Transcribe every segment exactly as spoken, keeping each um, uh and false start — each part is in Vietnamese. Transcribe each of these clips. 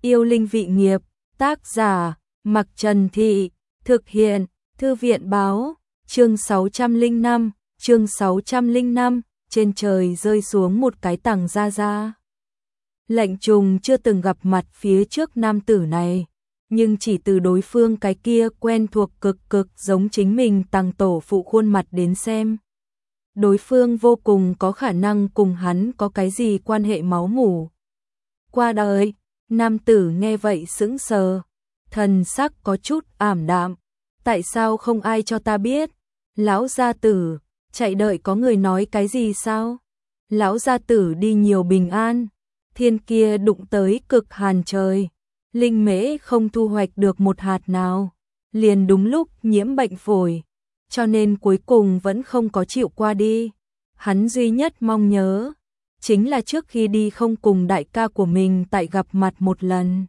Yêu linh vị nghiệp, tác giả, Mặc Trần Thị, thực hiện, Thư viện báo, chương sáu trăm lẻ năm, chương sáu trăm lẻ năm, trên trời rơi xuống một cái tầng ra ra. Lệnh Trùng chưa từng gặp mặt phía trước nam tử này, nhưng chỉ từ đối phương cái kia quen thuộc cực cực giống chính mình tầng tổ phụ khuôn mặt đến xem. Đối phương vô cùng có khả năng cùng hắn có cái gì quan hệ máu mủ. Qua đời, nam tử nghe vậy sững sờ, thần sắc có chút ảm đạm. Tại sao không ai cho ta biết? Lão gia tử, chạy đợi có người nói cái gì sao? Lão gia tử đi nhiều bình an, thiên kia đụng tới cực hàn trời, linh mễ không thu hoạch được một hạt nào, liền đúng lúc nhiễm bệnh phổi, cho nên cuối cùng vẫn không có chịu qua đi. Hắn duy nhất mong nhớ chính là trước khi đi không cùng đại ca của mình tại gặp mặt một lần.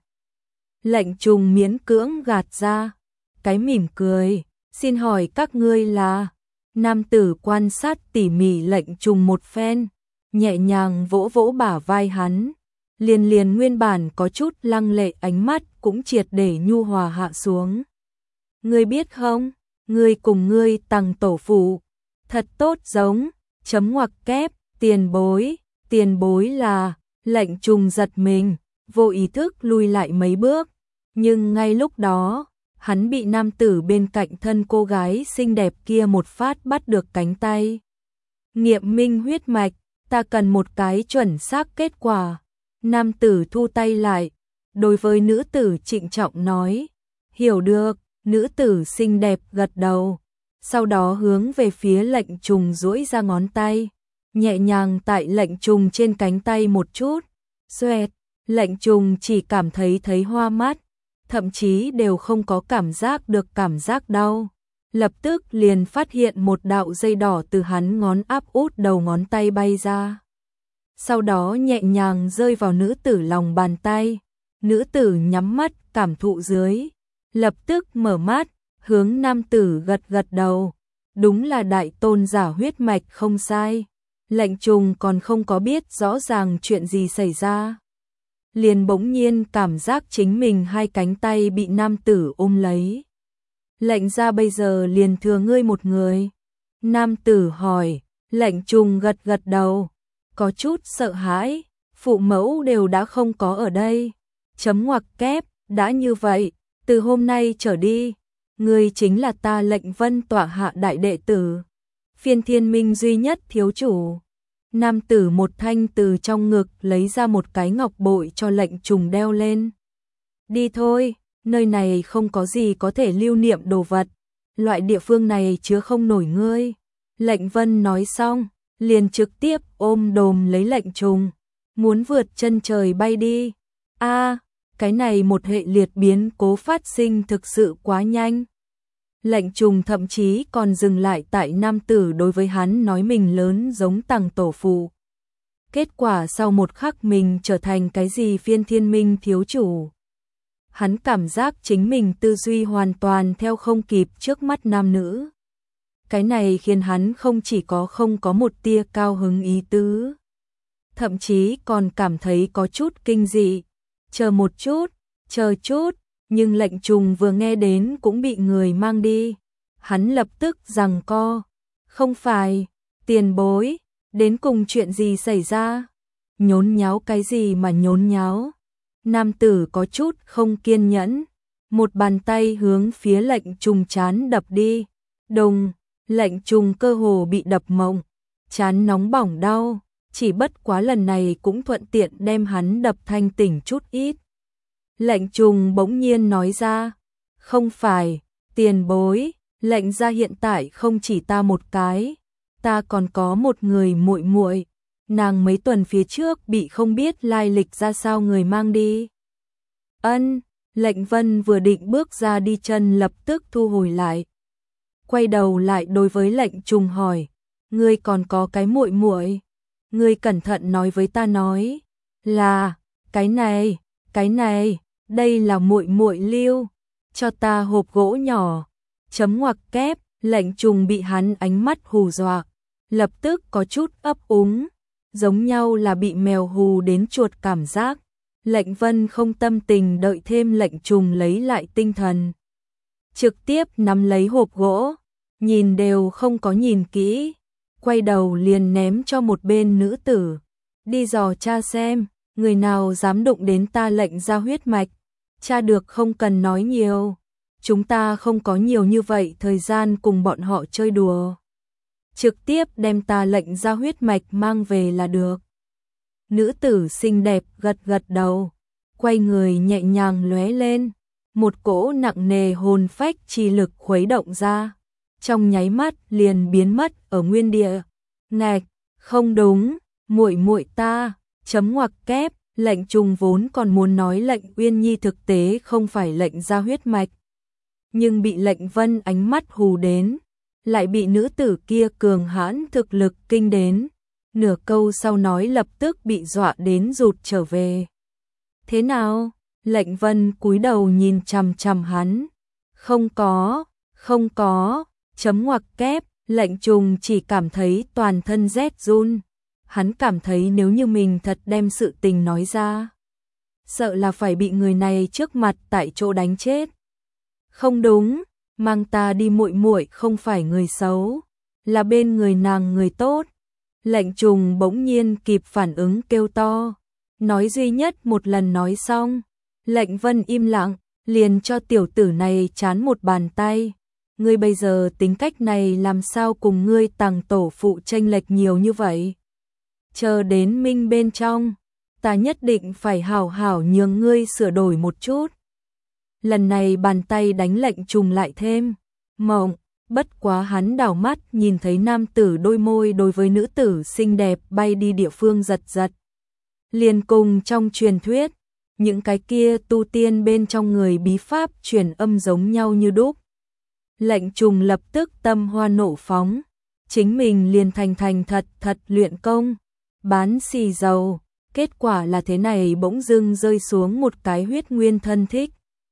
Lệnh Trùng miễn cưỡng gạt ra cái mỉm cười, xin hỏi các ngươi là? Nam tử quan sát tỉ mỉ Lệnh Trùng một phen, nhẹ nhàng vỗ vỗ bả vai hắn, liền liền nguyên bản có chút lăng lệ ánh mắt cũng triệt để nhu hòa hạ xuống. Ngươi biết không, ngươi cùng ngươi tầng tổ phụ, thật tốt giống, chấm ngoặc kép, tiền bối, tiền bối là, Lệnh Trùng giật mình, vô ý thức lui lại mấy bước, nhưng ngay lúc đó, hắn bị nam tử bên cạnh thân cô gái xinh đẹp kia một phát bắt được cánh tay. Nghiệm minh huyết mạch, ta cần một cái chuẩn xác kết quả. Nam tử thu tay lại, đối với nữ tử trịnh trọng nói, hiểu được, nữ tử xinh đẹp gật đầu, sau đó hướng về phía Lệnh Trùng duỗi ra ngón tay, nhẹ nhàng tại Lệnh Trùng trên cánh tay một chút, xoẹt, Lệnh Trùng chỉ cảm thấy thấy hoa mắt, thậm chí đều không có cảm giác được cảm giác đau, lập tức liền phát hiện một đạo dây đỏ từ hắn ngón áp út đầu ngón tay bay ra. Sau đó nhẹ nhàng rơi vào nữ tử lòng bàn tay, nữ tử nhắm mắt cảm thụ dưới, lập tức mở mắt, hướng nam tử gật gật đầu, đúng là đại tôn giả huyết mạch không sai. Lệnh Trùng còn không có biết rõ ràng chuyện gì xảy ra, liền bỗng nhiên cảm giác chính mình hai cánh tay bị nam tử ôm lấy. Lệnh gia bây giờ liền thừa ngươi một người. Nam tử hỏi, Lệnh Trùng gật gật đầu, có chút sợ hãi, phụ mẫu đều đã không có ở đây. Chấm ngoặc kép, đã như vậy, từ hôm nay trở đi, ngươi chính là ta Lệnh Vân tọa hạ đại đệ tử, Phiên Thiên Minh duy nhất thiếu chủ. Nam tử một thanh từ trong ngực lấy ra một cái ngọc bội cho Lệnh Trùng đeo lên. Đi thôi, nơi này không có gì có thể lưu niệm đồ vật, loại địa phương này chứa không nổi ngươi. Lệnh Vân nói xong, liền trực tiếp ôm đồm lấy Lệnh Trùng, muốn vượt chân trời bay đi. A, cái này một hệ liệt biến cố phát sinh thực sự quá nhanh. Lệnh Trùng thậm chí còn dừng lại tại nam tử đối với hắn nói mình lớn giống tầng tổ phụ. Kết quả sau một khắc mình trở thành cái gì Phiên Thiên Minh thiếu chủ. Hắn cảm giác chính mình tư duy hoàn toàn theo không kịp trước mắt nam nữ. Cái này khiến hắn không chỉ có không có một tia cao hứng ý tứ, thậm chí còn cảm thấy có chút kinh dị. Chờ một chút, chờ chút, nhưng Lệnh Trùng vừa nghe đến cũng bị người mang đi. Hắn lập tức giằng co, không phải, tiền bối, đến cùng chuyện gì xảy ra? Nhốn nháo cái gì mà nhốn nháo? Nam tử có chút không kiên nhẫn, một bàn tay hướng phía Lệnh Trùng trán đập đi. Đùng, Lệnh Trùng cơ hồ bị đập mộng, trán nóng bỏng đau, chỉ bất quá lần này cũng thuận tiện đem hắn đập thanh tỉnh chút ít. Lệnh Trùng bỗng nhiên nói ra, không phải, tiền bối, Lệnh gia hiện tại không chỉ ta một cái, ta còn có một người muội muội, nàng mấy tuần phía trước bị không biết lai lịch ra sao người mang đi. Ân, Lệnh Vân vừa định bước ra đi chân lập tức thu hồi lại. Quay đầu lại đối với Lệnh Trùng hỏi, ngươi còn có cái muội muội? Ngươi cẩn thận nói với ta nói, là, cái này, cái này, đây là muội muội lưu, cho ta hộp gỗ nhỏ. Chấm ngoặc kép, Lệnh Trùng bị hắn ánh mắt hù dọa, lập tức có chút ấp úng, giống nhau là bị mèo hù đến chuột cảm giác. Lệnh Vân không tâm tình đợi thêm Lệnh Trùng lấy lại tinh thần. Trực tiếp nắm lấy hộp gỗ, nhìn đều không có nhìn kỹ, quay đầu liền ném cho một bên nữ tử. Đi dò cha xem, người nào dám đụng đến ta lệnh ra huyết mạch, cha được không cần nói nhiều. Chúng ta không có nhiều như vậy thời gian cùng bọn họ chơi đùa. Trực tiếp đem ta lệnh ra huyết mạch mang về là được. Nữ tử xinh đẹp gật gật đầu, quay người nhẹ nhàng lóe lên, một cỗ nặng nề hồn phách chi lực khuấy động ra, trong nháy mắt liền biến mất ở nguyên địa. Ngạch, không đúng, muội muội ta, chấm ngoặc kép, Lệnh Trùng vốn còn muốn nói Lệnh Uyên Nhi thực tế không phải lệnh ra huyết mạch, nhưng bị Lệnh Vân ánh mắt hù đến, lại bị nữ tử kia cường hãn thực lực kinh đến, nửa câu sau nói lập tức bị dọa đến rụt trở về. Thế nào? Lệnh Vân cúi đầu nhìn chằm chằm hắn. Không có, không có, chấm ngoặc kép, Lệnh Trùng chỉ cảm thấy toàn thân rét run. Hắn cảm thấy nếu như mình thật đem sự tình nói ra, sợ là phải bị người này trước mặt tại chỗ đánh chết. Không đúng, mang ta đi muội muội không phải người xấu, là bên người nàng người tốt. Lệnh Trùng bỗng nhiên kịp phản ứng kêu to, nói duy nhất một lần nói xong, Lệnh Vân im lặng, liền cho tiểu tử này chán một bàn tay. Ngươi bây giờ tính cách này làm sao cùng ngươi tàng tổ phụ chênh lệch nhiều như vậy? Chờ đến minh bên trong, ta nhất định phải hảo hảo nhường ngươi sửa đổi một chút. Lần này bàn tay đánh Lệnh Trùng lại thêm mộng, bất quá hắn đảo mắt nhìn thấy nam tử đôi môi đối với nữ tử xinh đẹp bay đi địa phương giật giật. Liền cùng trong truyền thuyết, những cái kia tu tiên bên trong người bí pháp truyền âm giống nhau như đúc. Lệnh Trùng lập tức tâm hoa nộ phóng, chính mình liền thành thành thật thật luyện công, bán xì dầu, kết quả là thế này bỗng dưng rơi xuống một cái huyết nguyên thân thích.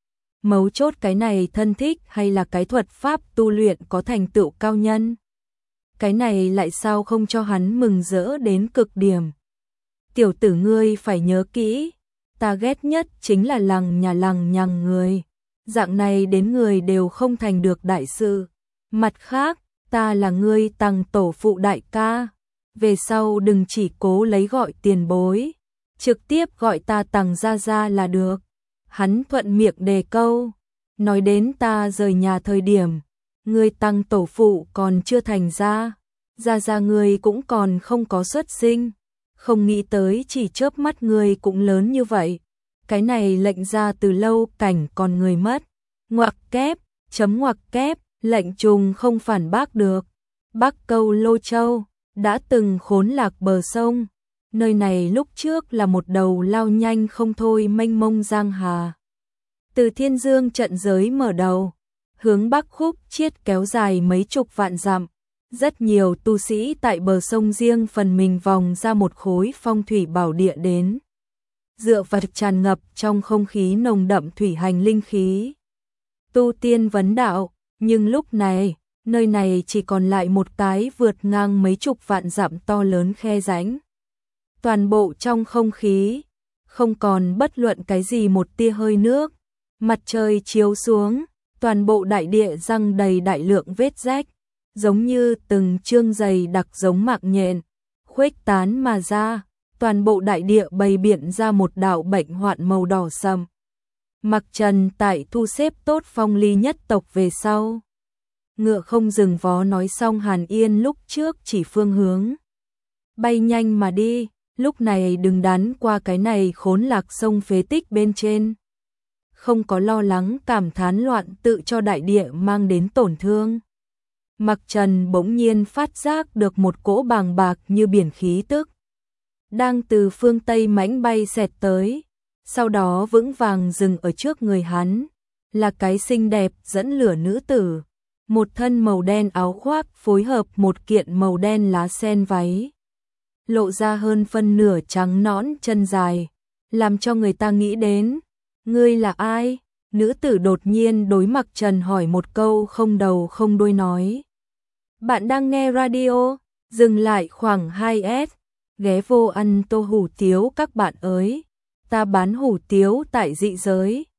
Mấu chốt cái này thân thích hay là cái thuật pháp tu luyện có thành tựu cao nhân. Cái này lại sao không cho hắn mừng rỡ đến cực điểm. Tiểu tử ngươi phải nhớ kỹ, ta ghét nhất chính là lằng nhà lằng nhằng người. Dạng này đến người đều không thành được đại sự. Mặt khác, ta là ngươi tàng tổ phụ đại ca. Về sau đừng chỉ cố lấy gọi tiền bối, trực tiếp gọi ta tàng gia gia là được. Hắn thuận miệng đề câu, nói đến ta rời nhà thời điểm, ngươi tàng tổ phụ còn chưa thành ra, gia gia ngươi cũng còn không có xuất sinh, không nghĩ tới chỉ chớp mắt ngươi cũng lớn như vậy. Cái này lệnh ra từ lâu cảnh còn người mất. Ngoặc kép, chấm ngoặc kép, Lệnh Trùng không phản bác được. Bắc Câu Lô Châu đã từng khốn lạc bờ sông, nơi này lúc trước là một đầu lao nhanh không thôi mênh mông giang hà. Từ Thiên Dương trận giới mở đầu, hướng Bắc khúc chiết kéo dài mấy chục vạn dặm. Rất nhiều tu sĩ tại bờ sông riêng phần mình vòng ra một khối phong thủy bảo địa đến. Dựa vật tràn ngập trong không khí nồng đậm thủy hành linh khí. Tu tiên vấn đạo, nhưng lúc này, nơi này chỉ còn lại một cái vượt ngang mấy chục vạn dặm to lớn khe rãnh. Toàn bộ trong không khí, không còn bất luận cái gì một tia hơi nước. Mặt trời chiếu xuống, toàn bộ đại địa răng đầy đại lượng vết rách, giống như từng chương dày đặc giống mạng nhện, khuếch tán mà ra, toàn bộ đại địa bày biện ra một đạo bệnh hoạn màu đỏ sầm. Mặc Trần tại thu xếp tốt Phong Ly nhất tộc về sau. Ngựa không dừng vó nói xong Hàn Yên lúc trước chỉ phương hướng. Bay nhanh mà đi, lúc này đừng đắn qua cái này khốn lạc sông phế tích bên trên. Không có lo lắng cảm thán loạn tự cho đại địa mang đến tổn thương. Mặc Trần bỗng nhiên phát giác được một cỗ bàng bạc như biển khí tức. Đang từ phương Tây mãnh bay xẹt tới, sau đó vững vàng dừng ở trước người hắn. Là cái xinh đẹp dẫn lửa nữ tử. Một thân màu đen áo khoác phối hợp một kiện màu đen lá sen váy. Lộ ra hơn phân nửa trắng nõn chân dài, làm cho người ta nghĩ đến. Ngươi là ai? Nữ tử đột nhiên đối Mặc Trần hỏi một câu không đầu không đuôi nói. Bạn đang nghe radio, dừng lại khoảng hai s, ghé vô ăn tô hủ tiếu các bạn ơi. ta bán hủ tiếu tại dị giới.